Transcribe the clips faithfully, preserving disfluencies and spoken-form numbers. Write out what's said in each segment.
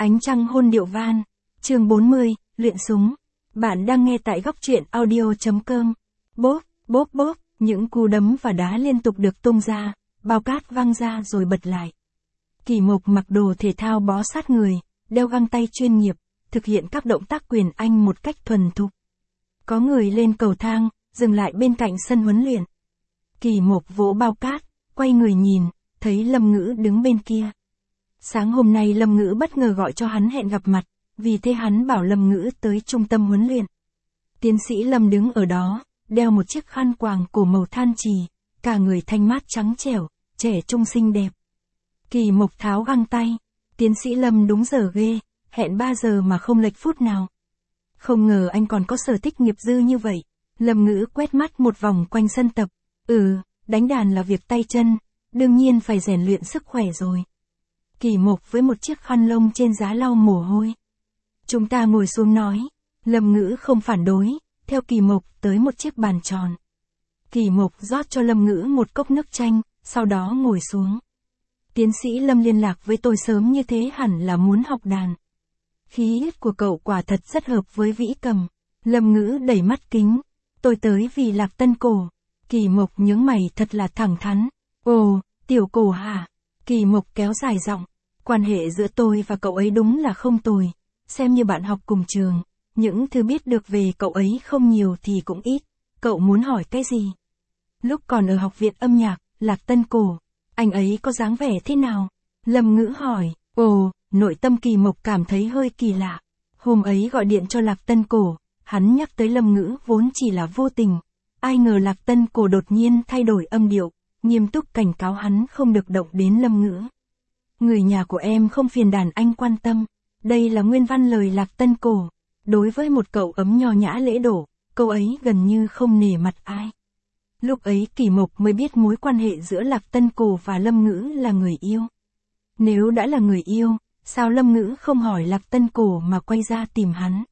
Ánh trăng hôn điệu van. Chương bốn mươi, luyện súng. Bạn đang nghe tại góc truyện audio.com. Bốp, bốp bốp, những cú đấm và đá liên tục được tung ra, bao cát văng ra rồi bật lại. Kỳ Mộc mặc đồ thể thao bó sát người, đeo găng tay chuyên nghiệp, thực hiện các động tác quyền Anh một cách thuần thục. Có người lên cầu thang, dừng lại bên cạnh sân huấn luyện. Kỳ Mộc vỗ bao cát, quay người nhìn, thấy Lâm Ngữ đứng bên kia. Sáng hôm nay Lâm Ngữ bất ngờ gọi cho hắn hẹn gặp mặt, vì thế hắn bảo Lâm Ngữ tới trung tâm huấn luyện. Tiến sĩ Lâm đứng ở đó, đeo một chiếc khăn quàng cổ màu than trì, cả người thanh mát trắng trẻo, trẻ trung xinh đẹp. Kỳ Mộc tháo găng tay, tiến sĩ Lâm đúng giờ ghê, hẹn ba giờ mà không lệch phút nào. Không ngờ anh còn có sở thích nghiệp dư như vậy. Lâm Ngữ quét mắt một vòng quanh sân tập. Ừ, đánh đàn là việc tay chân, đương nhiên phải rèn luyện sức khỏe rồi. Kỳ Mộc với một chiếc khăn lông trên giá lau mồ hôi. Chúng ta ngồi xuống nói. Lâm Ngữ không phản đối, theo Kỳ Mộc tới một chiếc bàn tròn. Kỳ Mộc rót cho Lâm Ngữ một cốc nước chanh, sau đó ngồi xuống. Tiến sĩ Lâm liên lạc với tôi sớm như thế hẳn là muốn học đàn. Khí huyết của cậu quả thật rất hợp với vĩ cầm. Lâm Ngữ đẩy mắt kính. Tôi tới vì Lạc Tân Cổ. Kỳ Mộc nhướng mày thật là thẳng thắn. Ồ, tiểu Cổ hả? Kỳ Mộc kéo dài giọng. Quan hệ giữa tôi và cậu ấy đúng là không tồi. Xem như bạn học cùng trường. Những thứ biết được về cậu ấy không nhiều thì cũng ít. Cậu muốn hỏi cái gì? Lúc còn ở học viện âm nhạc, Lạc Tân Cổ, anh ấy có dáng vẻ thế nào? Lâm Ngữ hỏi. Ồ, nội tâm Kỳ Mộc cảm thấy hơi kỳ lạ. Hôm ấy gọi điện cho Lạc Tân Cổ, hắn nhắc tới Lâm Ngữ vốn chỉ là vô tình. Ai ngờ Lạc Tân Cổ đột nhiên thay đổi âm điệu, nghiêm túc cảnh cáo hắn không được động đến Lâm Ngữ. Người nhà của em không phiền đàn anh quan tâm. Đây là nguyên văn lời Lạc Tân Cổ. Đối với một cậu ấm nho nhã lễ độ, câu ấy gần như không nể mặt ai. Lúc ấy Kỳ Mộc mới biết mối quan hệ giữa Lạc Tân Cổ và Lâm Ngữ là người yêu. Nếu đã là người yêu, sao Lâm Ngữ không hỏi Lạc Tân Cổ mà quay ra tìm hắn?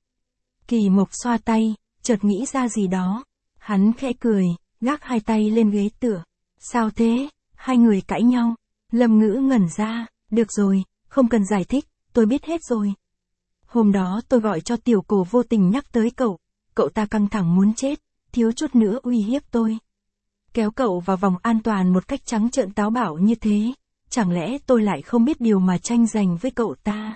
Kỳ Mộc xoa tay, chợt nghĩ ra gì đó. Hắn khẽ cười, gác hai tay lên ghế tựa. Sao thế? Hai người cãi nhau. Lâm Ngữ ngẩn ra. Được rồi, không cần giải thích, tôi biết hết rồi. Hôm đó tôi gọi cho tiểu Cổ vô tình nhắc tới cậu. Cậu ta căng thẳng muốn chết, thiếu chút nữa uy hiếp tôi. Kéo cậu vào vòng an toàn một cách trắng trợn táo bạo như thế. Chẳng lẽ tôi lại không biết điều mà tranh giành với cậu ta?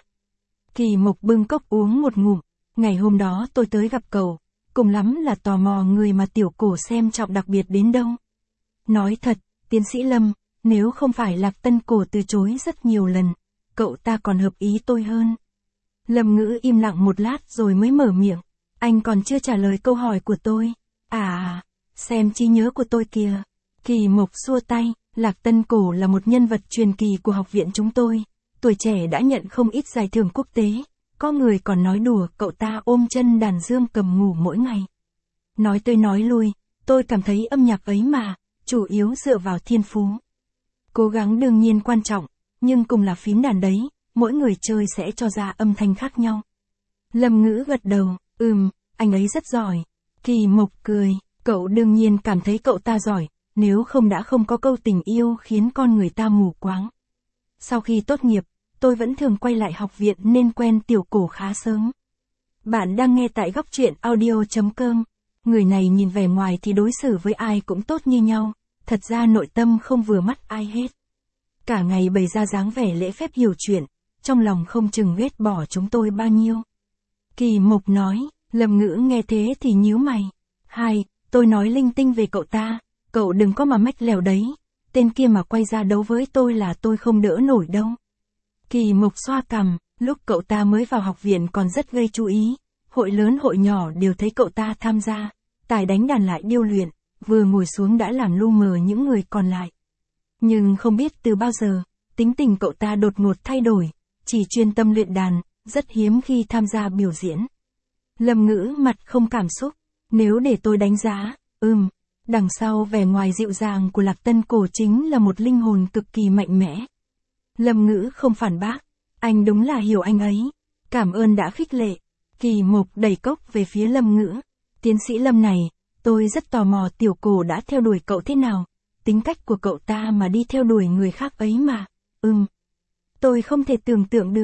Kỳ Mộc bưng cốc uống một ngụm. Ngày hôm đó tôi tới gặp cậu, cùng lắm là tò mò người mà tiểu Cổ xem trọng đặc biệt đến đâu. Nói thật, tiến sĩ Lâm, nếu không phải Lạc Tân Cổ từ chối rất nhiều lần, cậu ta còn hợp ý tôi hơn. Lâm Ngữ im lặng một lát rồi mới mở miệng. Anh còn chưa trả lời câu hỏi của tôi. À, xem trí nhớ của tôi kìa. Kỳ Mộc xua tay. Lạc Tân Cổ là một nhân vật truyền kỳ của học viện chúng tôi. Tuổi trẻ đã nhận không ít giải thưởng quốc tế. Có người còn nói đùa cậu ta ôm chân đàn dương cầm ngủ mỗi ngày. Nói tới nói lui, tôi cảm thấy âm nhạc ấy mà, chủ yếu dựa vào thiên phú. Cố gắng đương nhiên quan trọng, nhưng cùng là phím đàn đấy, mỗi người chơi sẽ cho ra âm thanh khác nhau. Lâm Ngữ gật đầu, ừm, anh ấy rất giỏi. Kỳ Mộc cười, cậu đương nhiên cảm thấy cậu ta giỏi, nếu không đã không có câu tình yêu khiến con người ta mù quáng. Sau khi tốt nghiệp, tôi vẫn thường quay lại học viện nên quen tiểu Cổ khá sớm. Bạn đang nghe tại góc truyện audio.com. Người này nhìn vẻ ngoài thì đối xử với ai cũng tốt như nhau, thật ra nội tâm không vừa mắt ai hết. Cả ngày bày ra dáng vẻ lễ phép hiểu chuyện, trong lòng không chừng ghét bỏ chúng tôi bao nhiêu. Kỳ Mộc nói. Lâm Ngữ nghe thế thì nhíu mày. Hai, tôi nói linh tinh về cậu ta, cậu đừng có mà mách lèo đấy. Tên kia mà quay ra đấu với tôi là tôi không đỡ nổi đâu. Kỳ Mộc xoa cằm. Lúc cậu ta mới vào học viện còn rất gây chú ý. Hội lớn hội nhỏ đều thấy cậu ta tham gia. Tài đánh đàn lại điêu luyện, vừa ngồi xuống đã làm lu mờ những người còn lại. Nhưng không biết từ bao giờ, tính tình cậu ta đột ngột thay đổi, chỉ chuyên tâm luyện đàn, rất hiếm khi tham gia biểu diễn. Lâm Ngữ mặt không cảm xúc. Nếu để tôi đánh giá, ừm, đằng sau vẻ ngoài dịu dàng của Lạc Tân Cổ chính là một linh hồn cực kỳ mạnh mẽ. Lâm Ngữ không phản bác. Anh đúng là hiểu anh ấy. Cảm ơn đã khích lệ. Kỳ Mộc đẩy cốc về phía Lâm Ngữ. Tiến sĩ Lâm này, tôi rất tò mò tiểu Cổ đã theo đuổi cậu thế nào. Tính cách của cậu ta mà đi theo đuổi người khác ấy mà. Ừm. Tôi không thể tưởng tượng được.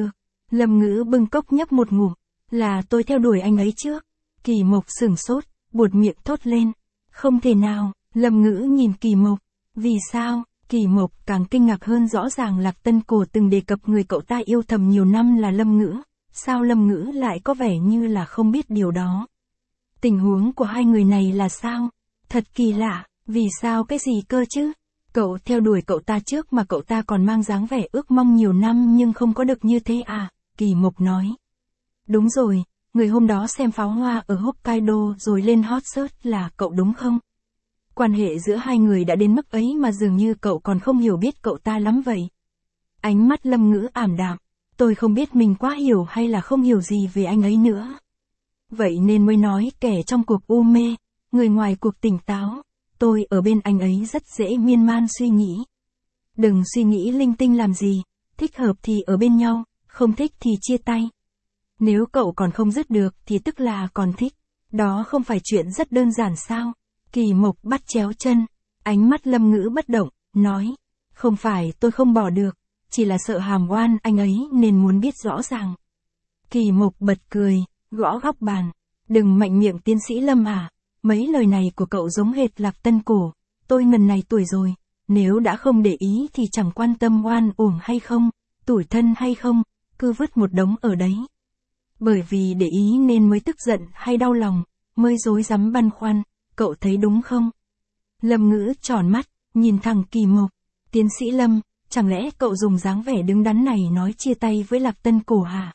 Lâm Ngữ bưng cốc nhấp một ngụm. Là tôi theo đuổi anh ấy trước. Kỳ Mộc sửng sốt, buột miệng thốt lên. Không thể nào, Lâm Ngữ nhìn Kỳ Mộc. Vì sao? Kỳ Mộc càng kinh ngạc hơn, rõ ràng Lạc Tân Cổ từng đề cập người cậu ta yêu thầm nhiều năm là Lâm Ngữ. Sao Lâm Ngữ lại có vẻ như là không biết điều đó? Tình huống của hai người này là sao? Thật kỳ lạ, vì sao cái gì cơ chứ? Cậu theo đuổi cậu ta trước mà cậu ta còn mang dáng vẻ ước mong nhiều năm nhưng không có được như thế à? Kỳ Mộc nói. Đúng rồi, người hôm đó xem pháo hoa ở Hokkaido rồi lên hot search là cậu đúng không? Quan hệ giữa hai người đã đến mức ấy mà dường như cậu còn không hiểu biết cậu ta lắm vậy. Ánh mắt Lâm Ngữ ảm đạm. Tôi không biết mình quá hiểu hay là không hiểu gì về anh ấy nữa. Vậy nên mới nói kẻ trong cuộc u mê, người ngoài cuộc tỉnh táo. Tôi ở bên anh ấy rất dễ miên man suy nghĩ. Đừng suy nghĩ linh tinh làm gì, thích hợp thì ở bên nhau, không thích thì chia tay. Nếu cậu còn không dứt được thì tức là còn thích. Đó không phải chuyện rất đơn giản sao? Kỳ Mộc bắt chéo chân. Ánh mắt Lâm Ngữ bất động, nói. Không phải tôi không bỏ được, chỉ là sợ hàm oan anh ấy nên muốn biết rõ ràng. Kỳ Mộc bật cười, gõ góc bàn. Đừng mạnh miệng tiến sĩ Lâm à. Mấy lời này của cậu giống hệt Lạc Tân Cổ. Tôi ngần này tuổi rồi. Nếu đã không để ý thì chẳng quan tâm oan uổng hay không, tủi thân hay không, cứ vứt một đống ở đấy. Bởi vì để ý nên mới tức giận hay đau lòng, mới rối rắm băn khoăn, cậu thấy đúng không? Lâm Ngữ tròn mắt, nhìn thẳng Kỳ Mộc. Tiến sĩ Lâm, chẳng lẽ cậu dùng dáng vẻ đứng đắn này nói chia tay với Lạc Tân Cổ hả?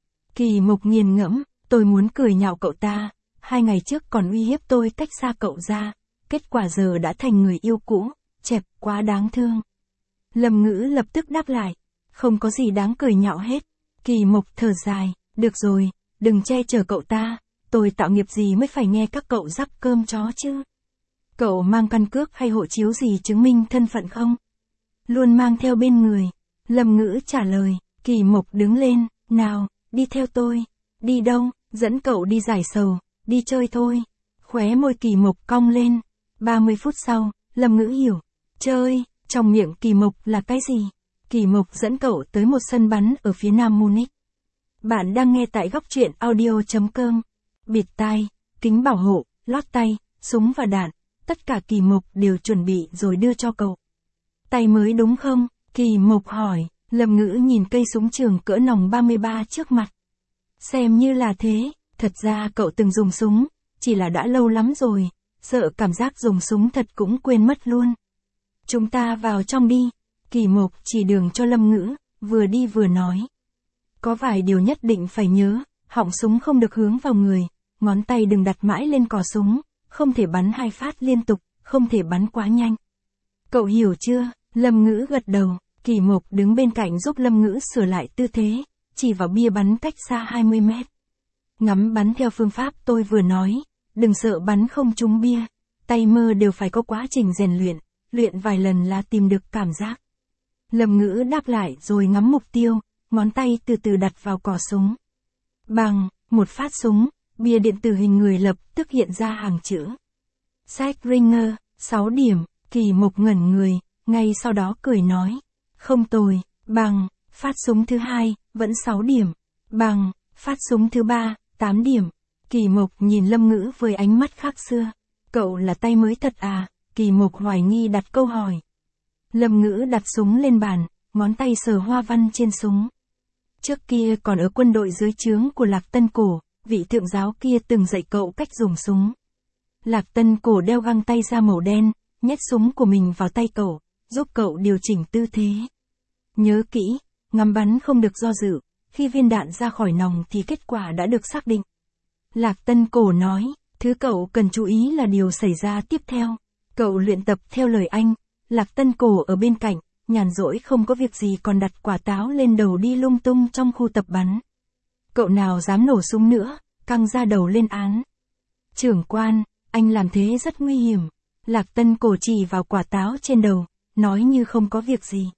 Kỳ Mộc nghiền ngẫm, tôi muốn cười nhạo cậu ta, hai ngày trước còn uy hiếp tôi tách xa cậu ra, kết quả giờ đã thành người yêu cũ, chẹp quá đáng thương. Lâm Ngữ lập tức đáp lại, không có gì đáng cười nhạo hết. Kỳ Mộc thở dài, được rồi, đừng che chở cậu ta, tôi tạo nghiệp gì mới phải nghe các cậu rắc cơm chó chứ? Cậu mang căn cước hay hộ chiếu gì chứng minh thân phận không? Luôn mang theo bên người. Lâm Ngữ trả lời. Kỳ Mộc đứng lên, nào, đi theo tôi. Đi đâu? Dẫn cậu đi giải sầu, đi chơi thôi. Khóe môi Kỳ Mộc cong lên. ba mươi phút sau, Lâm Ngữ hiểu. Chơi, trong miệng Kỳ Mộc là cái gì? Kỳ Mộc dẫn cậu tới một sân bắn ở phía nam Munich. Bạn đang nghe tại góc truyện audio chấm com. Bịt tai, kính bảo hộ, lót tay, súng và đạn, tất cả Kỳ Mộc đều chuẩn bị rồi đưa cho cậu. Tay mới đúng không? Kỳ Mộc hỏi. Lâm Ngữ nhìn cây súng trường cỡ nòng ba mươi ba trước mặt. Xem như là thế, thật ra cậu từng dùng súng, chỉ là đã lâu lắm rồi, sợ cảm giác dùng súng thật cũng quên mất luôn. Chúng ta vào trong đi. Kỳ Mộc chỉ đường cho Lâm Ngữ, vừa đi vừa nói. Có vài điều nhất định phải nhớ, họng súng không được hướng vào người, ngón tay đừng đặt mãi lên cò súng, không thể bắn hai phát liên tục, không thể bắn quá nhanh. Cậu hiểu chưa? Lâm Ngữ gật đầu. Kỳ Mộc đứng bên cạnh giúp Lâm Ngữ sửa lại tư thế, chỉ vào bia bắn cách xa hai mươi mét. Ngắm bắn theo phương pháp tôi vừa nói, đừng sợ bắn không trúng bia, tay mơ đều phải có quá trình rèn luyện, luyện vài lần là tìm được cảm giác. Lâm Ngữ đáp lại rồi ngắm mục tiêu, ngón tay từ từ đặt vào cò súng. Bằng, một phát súng, bia điện tử hình người lập tức hiện ra hàng chữ. Sách Ringer, sáu điểm, Kỳ Mộc ngẩn người, ngay sau đó cười nói. Không tồi, bằng, phát súng thứ hai, vẫn sáu điểm. Bằng, phát súng thứ ba, tám điểm. Kỳ Mộc nhìn Lâm Ngữ với ánh mắt khác xưa. Cậu là tay mới thật à? Kỳ Mộc hoài nghi đặt câu hỏi. Lâm Ngữ đặt súng lên bàn, ngón tay sờ hoa văn trên súng. Trước kia còn ở quân đội dưới trướng của Lạc Tân Cổ, vị thượng giáo kia từng dạy cậu cách dùng súng. Lạc Tân Cổ đeo găng tay da màu đen, nhét súng của mình vào tay cậu, giúp cậu điều chỉnh tư thế. Nhớ kỹ, ngắm bắn không được do dự, khi viên đạn ra khỏi nòng thì kết quả đã được xác định. Lạc Tân Cổ nói, thứ cậu cần chú ý là điều xảy ra tiếp theo. Cậu luyện tập theo lời anh. Lạc Tân Cổ ở bên cạnh, nhàn rỗi không có việc gì còn đặt quả táo lên đầu đi lung tung trong khu tập bắn. Cậu nào dám nổ súng nữa, căng ra đầu lên án. Trưởng quan, anh làm thế rất nguy hiểm. Lạc Tân Cổ chỉ vào quả táo trên đầu, nói như không có việc gì.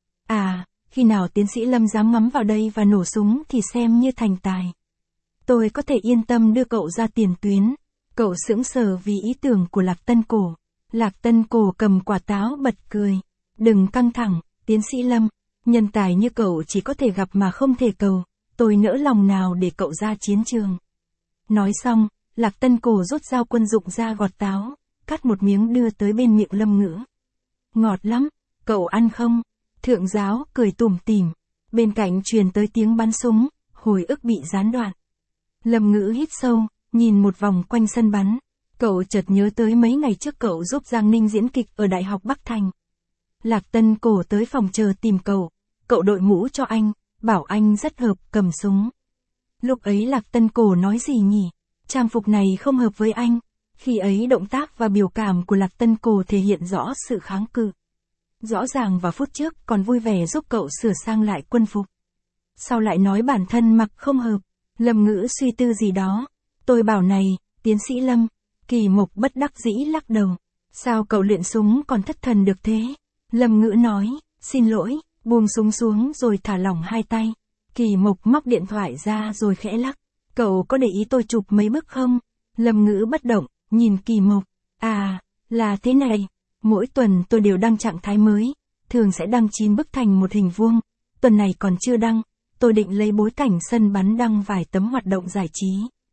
À, khi nào tiến sĩ Lâm dám ngắm vào đây và nổ súng thì xem như thành tài. Tôi có thể yên tâm đưa cậu ra tiền tuyến. Cậu sững sờ vì ý tưởng của Lạc Tân Cổ. Lạc Tân Cổ cầm quả táo bật cười. Đừng căng thẳng, tiến sĩ Lâm. Nhân tài như cậu chỉ có thể gặp mà không thể cầu. tôi nỡ lòng nào để cậu ra chiến trường. Nói xong, Lạc Tân Cổ rút dao quân dụng ra gọt táo, cắt một miếng đưa tới bên miệng Lâm Ngữ. Ngọt lắm, cậu ăn không? Thượng giáo cười tủm tỉm. Bên cạnh truyền tới tiếng bắn súng, hồi ức bị gián đoạn. Lâm Ngữ hít sâu, nhìn một vòng quanh sân bắn. Cậu chợt nhớ tới mấy ngày trước cậu giúp Giang Ninh diễn kịch ở Đại học Bắc Thành. Lạc Tân Cổ tới phòng chờ tìm cậu. Cậu đội mũ cho anh, bảo anh rất hợp cầm súng. Lúc ấy Lạc Tân Cổ nói gì nhỉ? Trang phục này không hợp với anh. Khi ấy động tác và biểu cảm của Lạc Tân Cổ thể hiện rõ sự kháng cự. Rõ ràng vào phút trước còn vui vẻ giúp cậu sửa sang lại quân phục. Sau lại nói bản thân mặc không hợp. Lâm Ngữ suy tư gì đó. Tôi bảo này, tiến sĩ Lâm. Kỳ Mộc bất đắc dĩ lắc đầu. Sao cậu luyện súng còn thất thần được thế? Lâm Ngữ nói, xin lỗi, buông súng xuống rồi thả lỏng hai tay. Kỳ Mộc móc điện thoại ra rồi khẽ lắc. Cậu có để ý tôi chụp mấy bức không? Lâm Ngữ bất động, nhìn Kỳ Mộc. À, là thế này. Mỗi tuần tôi đều đăng trạng thái mới. Thường sẽ đăng chín bức thành một hình vuông. Tuần này còn chưa đăng. Tôi định lấy bối cảnh sân bắn đăng vài tấm hoạt động giải trí.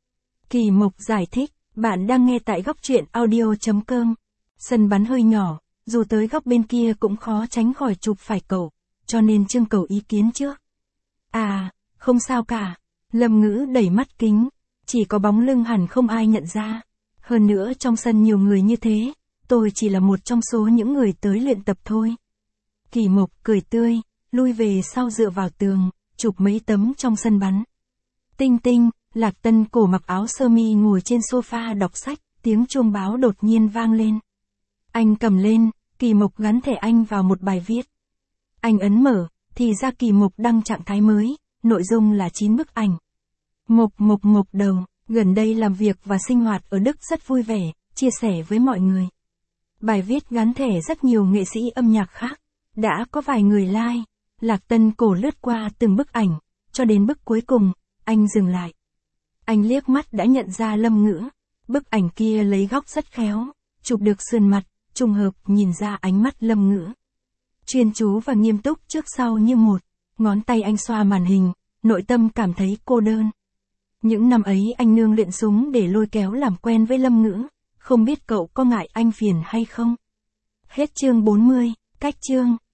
Kỳ Mộc giải thích. Bạn đang nghe tại góc truyện audio chấm com. Sân bắn hơi nhỏ, dù tới góc bên kia cũng khó tránh khỏi chụp phải cậu, cho nên trưng cầu ý kiến trước. À, không sao cả. Lâm Ngữ đẩy mắt kính, chỉ có bóng lưng hẳn không ai nhận ra. Hơn nữa trong sân nhiều người như thế, tôi chỉ là một trong số những người tới luyện tập thôi. Kỳ Mộc cười tươi, lui về sau dựa vào tường, chụp mấy tấm trong sân bắn. Tinh tinh, Lạc Tân Cổ mặc áo sơ mi ngồi trên sofa đọc sách, tiếng chuông báo đột nhiên vang lên. Anh cầm lên, Kỳ Mộc gắn thẻ anh vào một bài viết. Anh ấn mở, thì ra Kỳ Mộc đăng trạng thái mới, nội dung là chín bức ảnh. Mộc Mộc Mộc đầu, gần đây làm việc và sinh hoạt ở Đức rất vui vẻ, chia sẻ với mọi người. Bài viết gắn thẻ rất nhiều nghệ sĩ âm nhạc khác, đã có vài người like. Lạc Tân Cổ lướt qua từng bức ảnh, cho đến bức cuối cùng, anh dừng lại. Anh liếc mắt đã nhận ra Lâm Ngữ. Bức ảnh kia lấy góc rất khéo, chụp được sườn mặt, trùng hợp nhìn ra ánh mắt Lâm Ngữ. Chuyên chú và nghiêm túc trước sau như một, ngón tay anh xoa màn hình, nội tâm cảm thấy cô đơn. Những năm ấy anh nương luyện súng để lôi kéo làm quen với Lâm Ngữ, không biết cậu có ngại anh phiền hay không? Hết chương bốn mươi, cách chương.